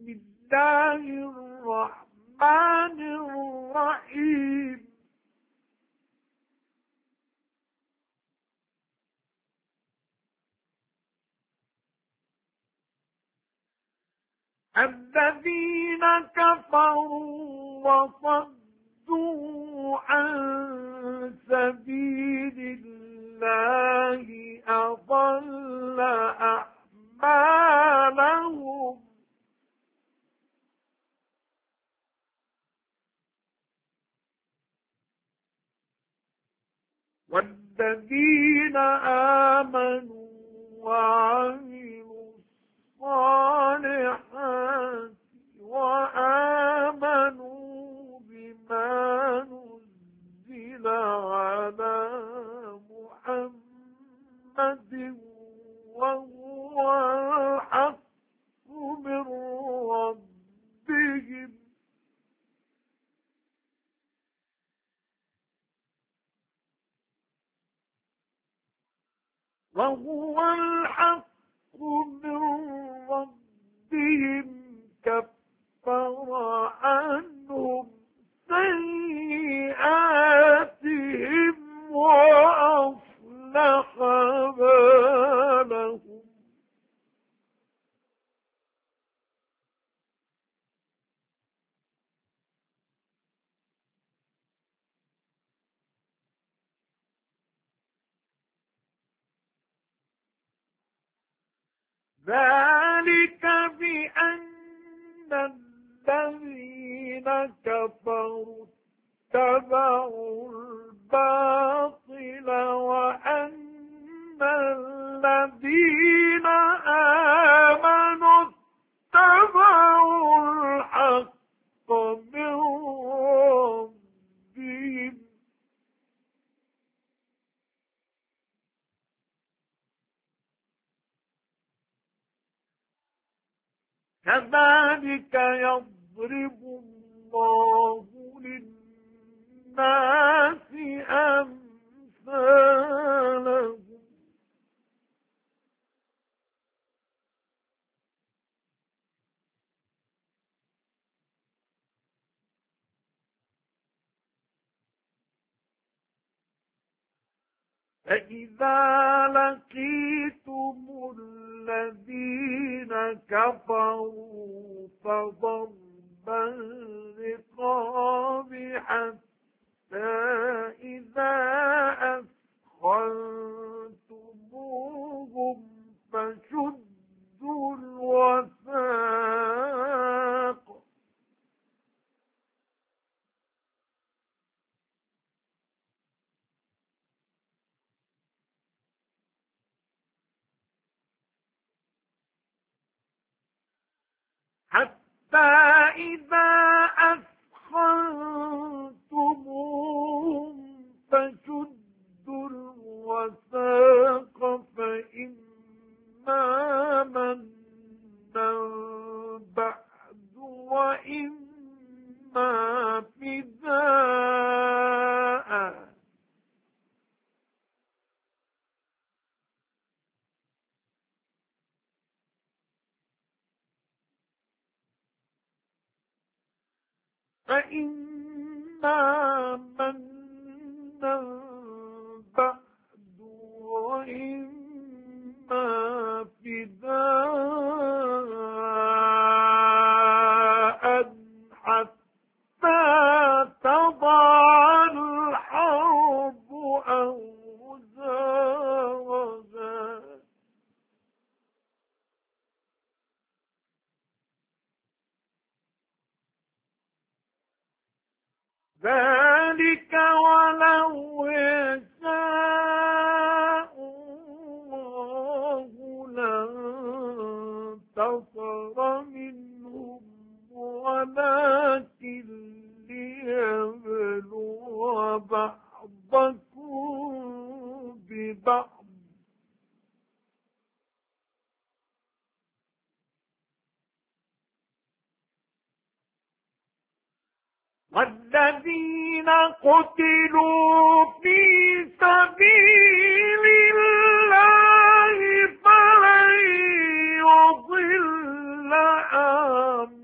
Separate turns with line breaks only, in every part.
الله الرحمن الرحيم. الذين كفروا وصدوا عن سبيل الله أضل أعمالهم. والذين آمنوا وعملوا الصالحات وآمنوا بما نزل على محمد وهو الحق من ربهم كفر عنهم سيئاتهم وأصلح بالهم. ذلك بأن الذين كفروا اتبعوا الباطل وأن الذين آمنوا اتبعوا الحق من ربهم. كذلك يضرب الله للناس أمثالهم. فإذا لقيتم الذين كفروا فضرب الرقاب حتى إذا أثخنتموهم فشدوا الوثاق حتى إذا أثخنتموهم فشدوا الوثاق فإما منا بعد وإما فداء. فإما منا بعد وإما فداء حتى تضع الحرب أوزارها. ذلك ولو يشاء الله لانتصر منهم ولكن ليبلو بعضكم ببعض. والذين قتلوا في سبيل الله فلن يضل أعمالهم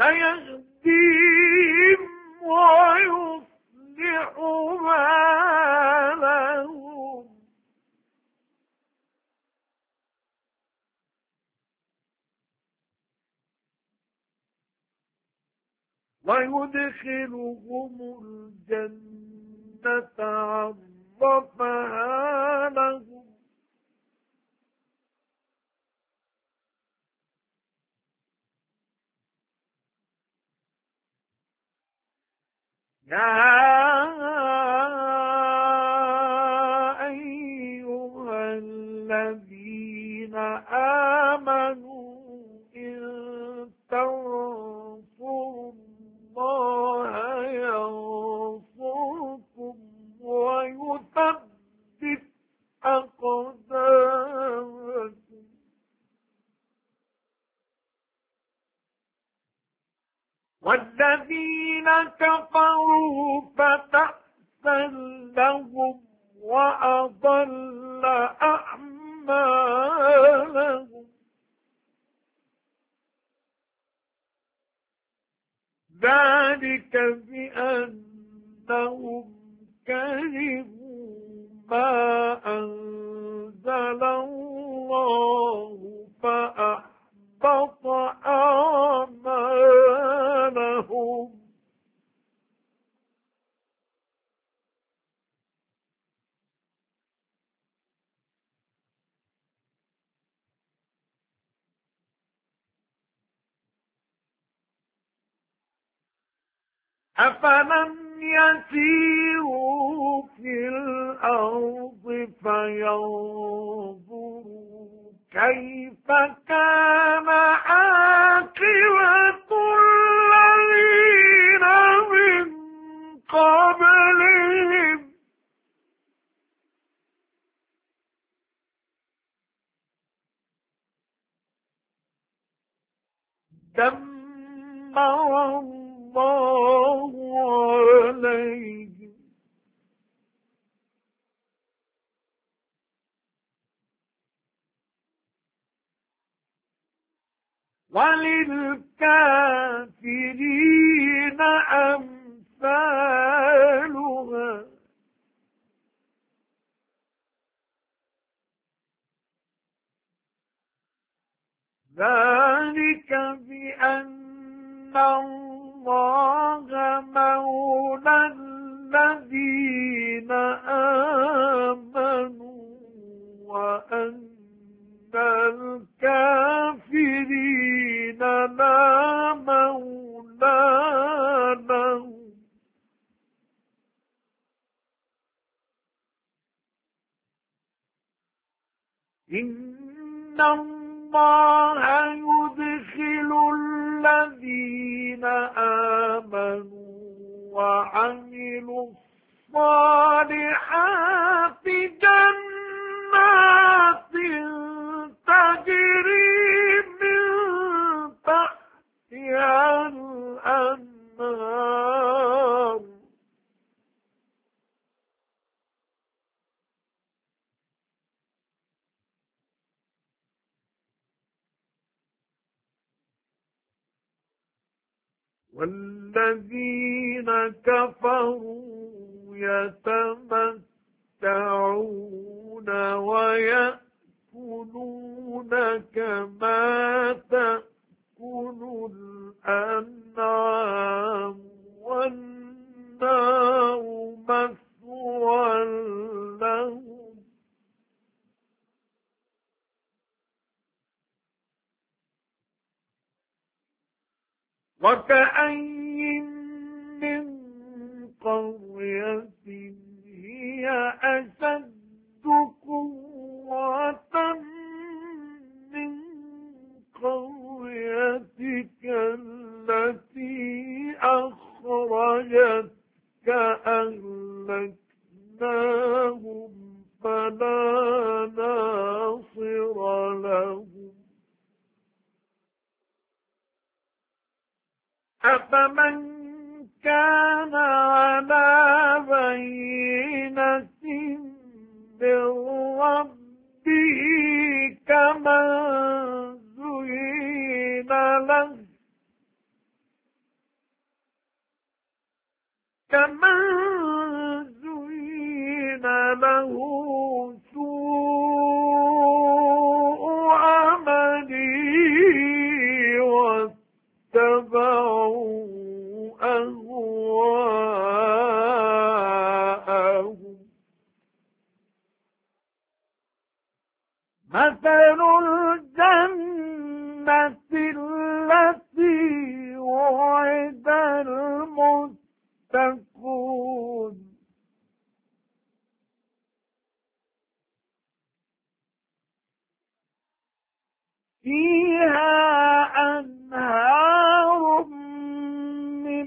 سيهديهم ويصلح بالهم ويدخلهم الجنة عرفها لهم يا أيها الذين آمنوا إن تنصروا الله ينصركم ويثبت أقدامكم والذين كفروا فتعسا لهم وأضل أعمالهم ذلك بأنهم كرهوا ما أنزل الله فأحبط أعمالهم أفلم يسيروا في الأرض فينظروا كيف كان عاقبة الذين من قبلهم دمر الله عليهم وللكافرين أمثالها ذلك بأن الله مولى الذين آمنوا وأن الكافرين لا مولى لهم إن الله يدخل الذين آمنوا وعملوا الصالحات جنات تجري من تحتها الأنهار والذين كفروا يتمتعون ويأكلون كما تأكل الأنعام والنار مثوى لهم وكأين من قرية هي أشد قوة من قريتك التي أخرجتك أهلكناهم فلا ناصر لهم أفمن كان على بينة من ربه كمن زين له كمن زين له سوء عمله واتبعوا أهواءهم. مثل الجنة التي وعد المتقون فيها أنهار من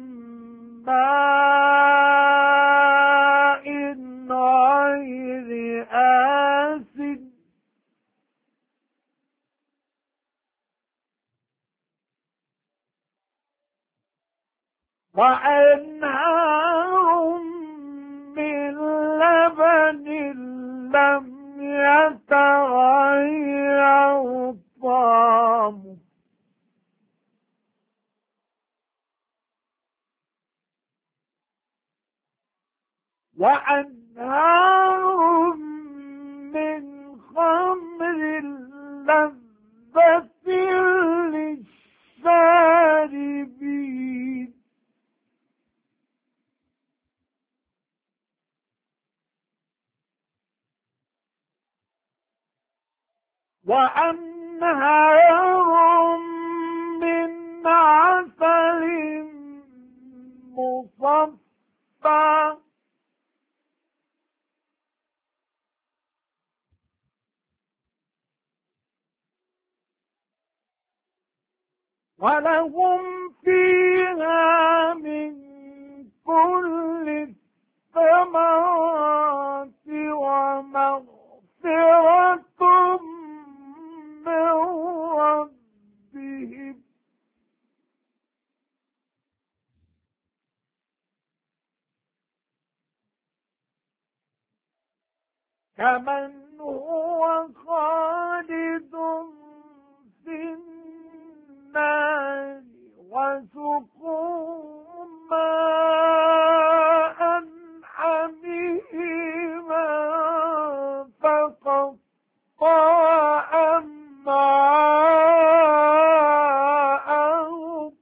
ماء غير آسن وأنهار من لبن لم يتغير طعمه وأنهار من خمر لذة للشاربين وأنهار من عسل مصفى ولهم فيها من كل الثمرات ومغفرة من ربهم كمن هو خالد في النار وسقوا ماء حميما فقطع أمعاءهم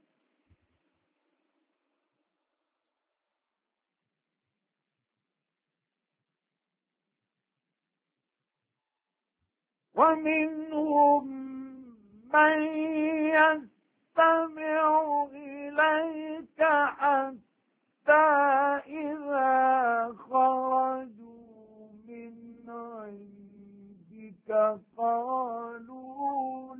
ومنهم من يستمع إليك حتى إذا خرجوا من عندك قالوا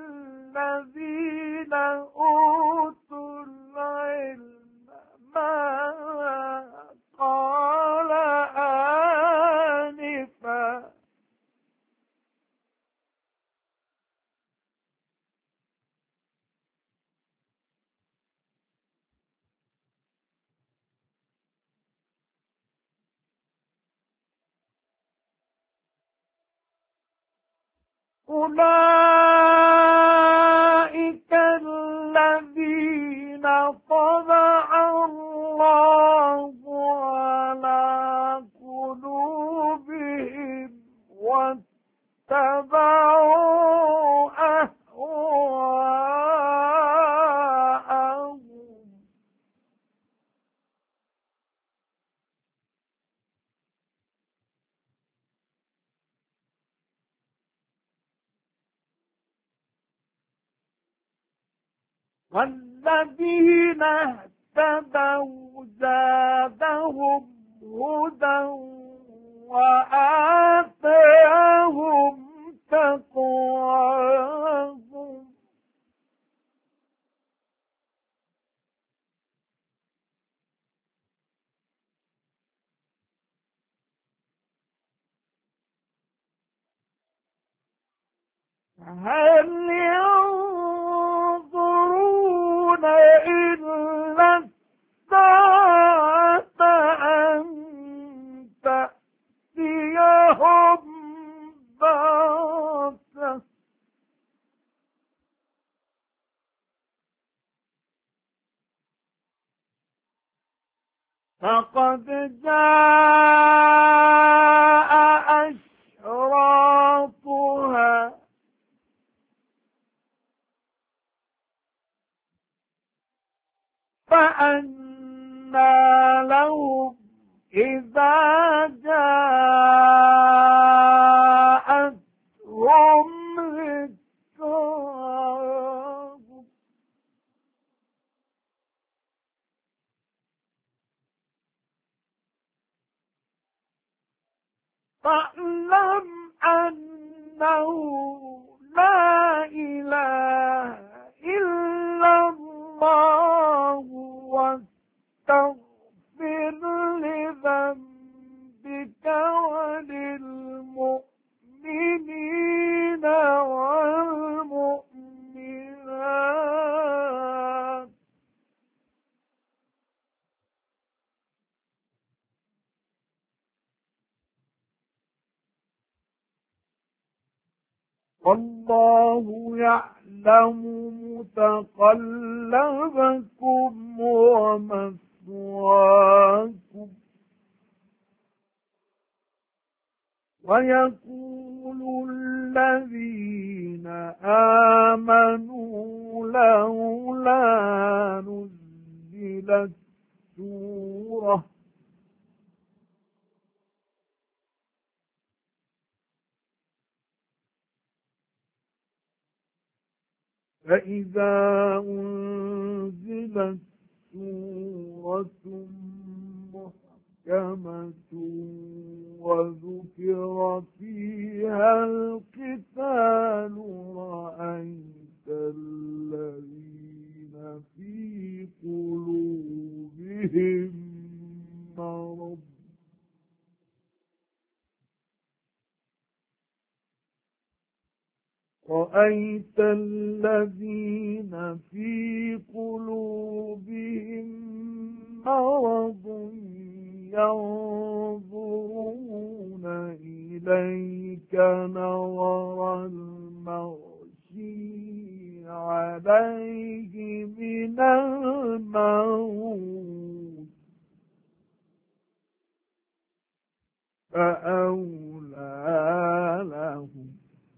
للذين أوتوا العلم ماذا قال آنفا أولئك الذين طبع الله على قلوبهم واتبعوا أهواءهم والذين اهتدوا زادهم هدى وآتاهم تقواهم هل ينظرون إلا الساعة أن تأتيهم بغتة فقد جاء أشراطها فأنى لهم إذا جاءتهم ذكراهم فاعلم أنه لا إله إلا الله واستغفر لذنبك وللمؤمنين والمؤمنات والله يعلم متقلبكم ومثواكم ويقول الذين آمنوا لولا نزلت سورة فإذا أنزلت سورة محكمة وذكر فيها القتال رأيت الذين في قلوبهم مرض رأيت الذين في قلوبهم مرض ينظرون إليك نظر المغشي عليه من الموت فأولى لهم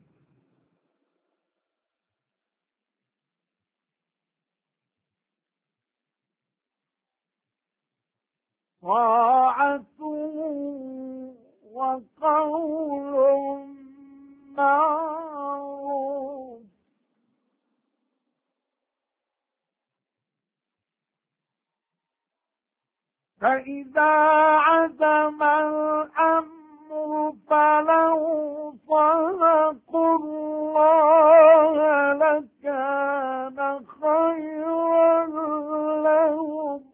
طاعة وقول معروف فإذا عزم الأمر فلو صدقوا الله لكان خيرا لهم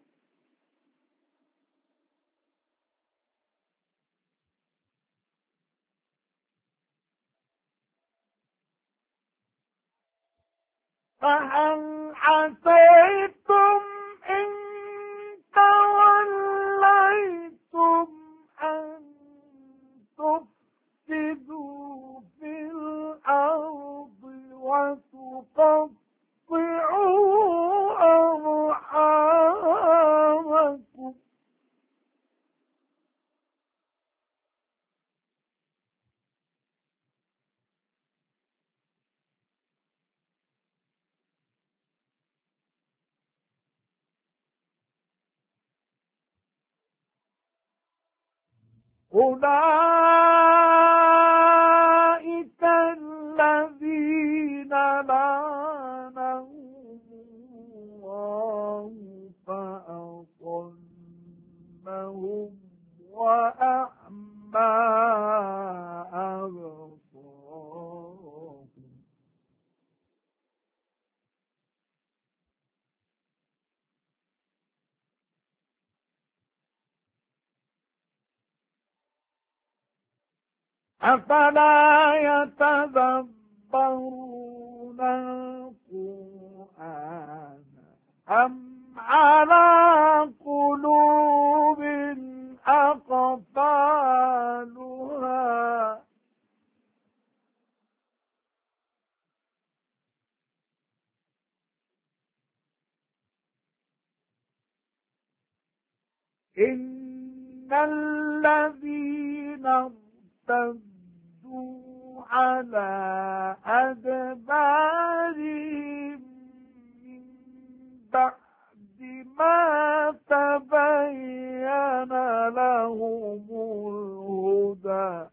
فهل عسيتم إن توليتم أن تفسدوا في الأرض وتقطعوا أرحامكم أولئك الذين لعنهم الله فأصمهم وأعمى أبصارهم أفلا يتدبرون القرآن أم على قلوب أقفالها إن الذين ارتدوا على أدبارهم من بعد ما تبين لهم الهدى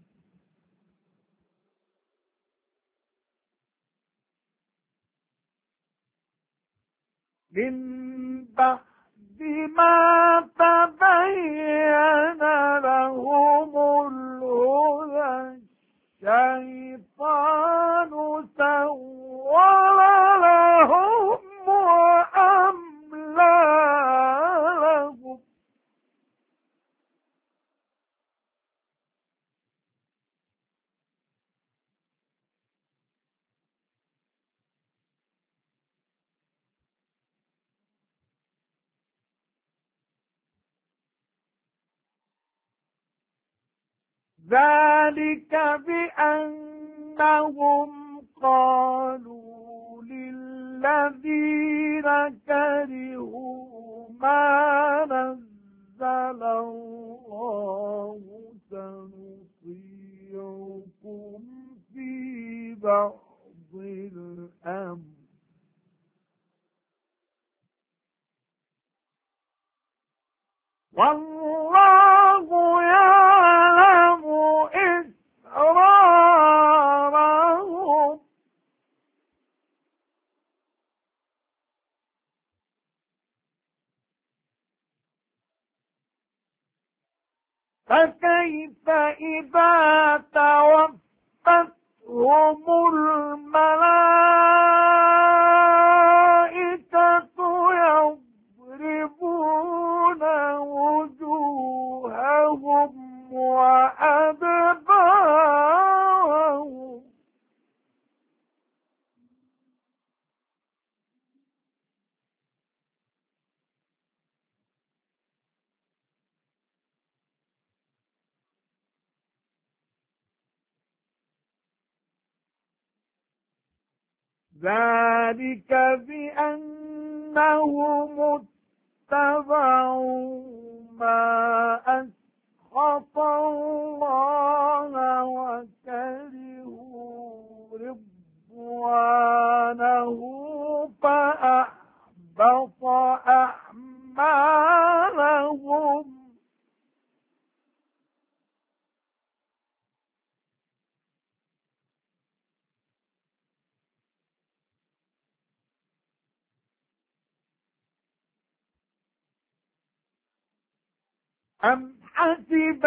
من بعد ما تبين لهم الهدى الشيطان سول لهم وأملى لهم ذلك بأنهم قالوا للذين كرهوا ما نزل الله سنطيعكم في بعض الأمر والله يعلم إسرارهم فكيف إذا توفتهم الملائكة يضربون وجوههم وأدبارهم ذلك بأنهم اتبعوا ما أسخط الله وكرهوا رضوانه فأحبط أعمالهم أم حسب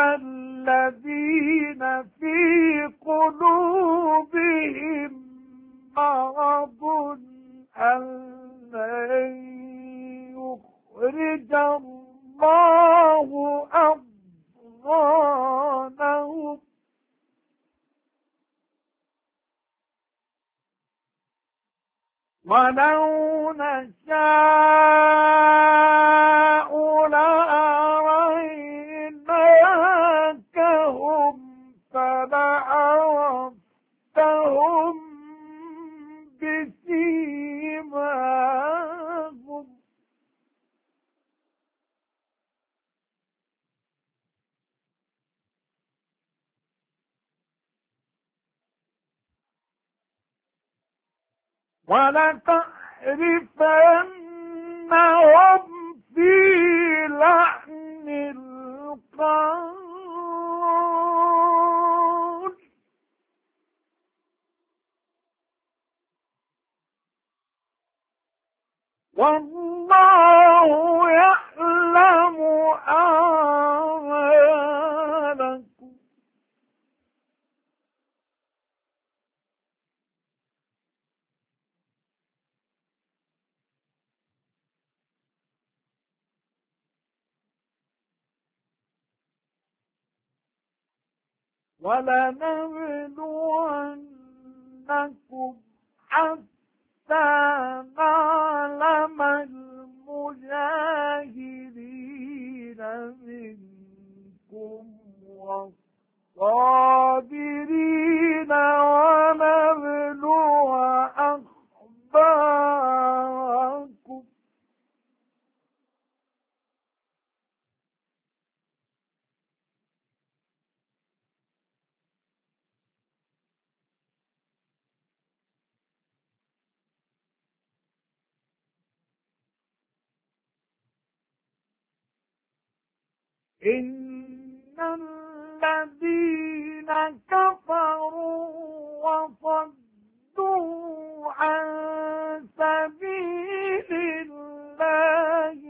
الذين في قلوبهم مرض أن لن يخرج الله أضغانهم ولو نشاء لأريناكهم فلعرفتهم بسيماهم ولتعرفنهم في لحن القول والله يعلم أعمالكم ولنبلونكم حتى نعلم المجاهدين منكم والصابرين ونبلو أخباركم إن الذين كفروا وصدوا عن سبيل الله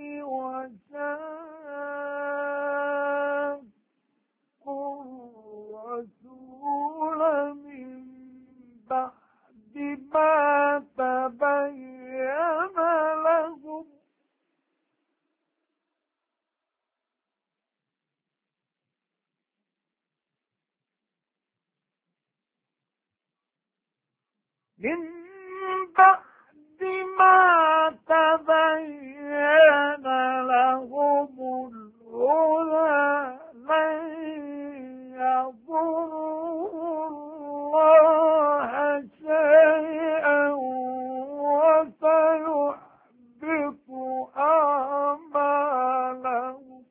وشاقوا الرسول من بعد ما تبين لهم من بعد ما تبين لهم الهدى لن يضروا الله شيئا وسيحبط أعمالهم.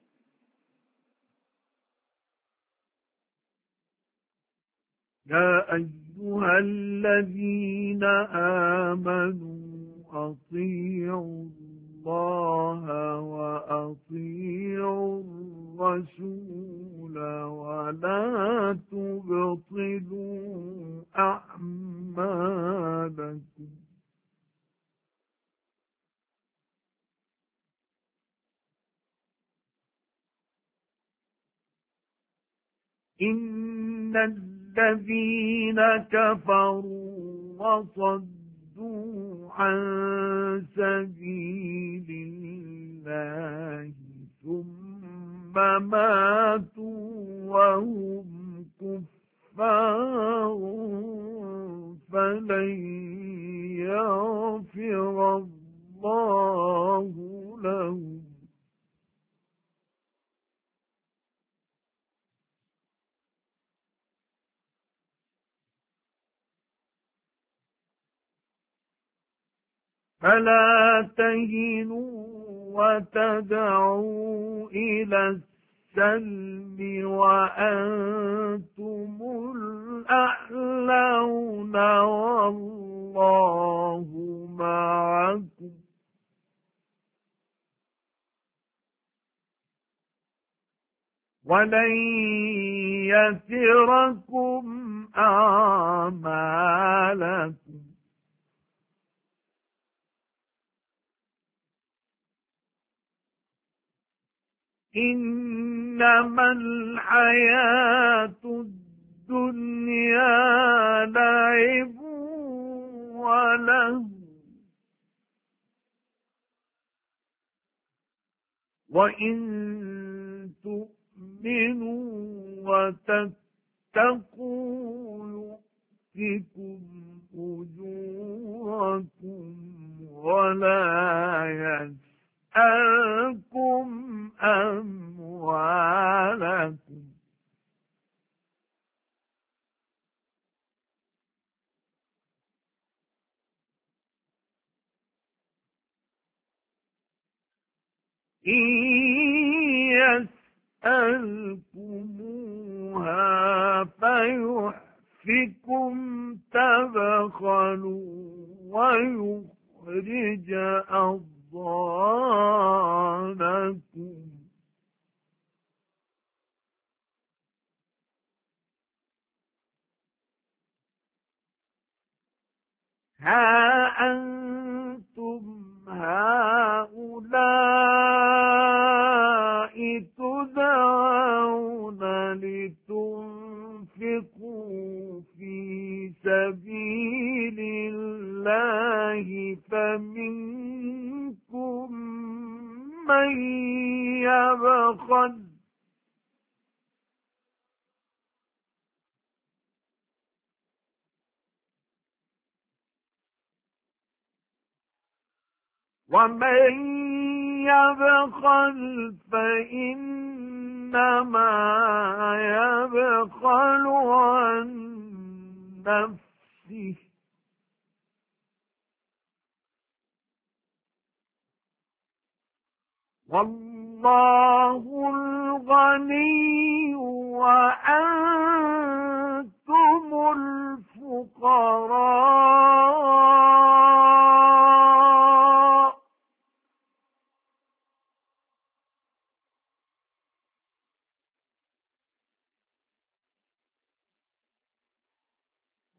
يا أيها الذين آمنوا أطيعوا الله وأطيعوا الرسول ولا تبطلوا أعمالكم. إن الذين كفروا وصدوا عن سبيل الله ثم ماتوا وهم كفار فلن يغفر الله لهم. فلا تهنوا وتدعوا إلى السلم وأنتم الأعلون والله معكم ولن يتركم أعمالكم. إنما الحياة الدنيا لعب وله وإن تؤمنوا وتتقوا يؤتكم أجوركم ولا يسألكم أموالكم. إن يسألكموها فيحفكم تبخلوا ويخرج أضغانكم. ها أنتم هؤلاء تدعون لتنفقوا في سبيل الله فمنكم من يبخل ومن يبخل فإنما يبخل عن نفسه والله الغني وأنتم الفقراء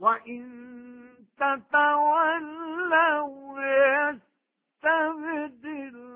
وإن تتولوا يستبدل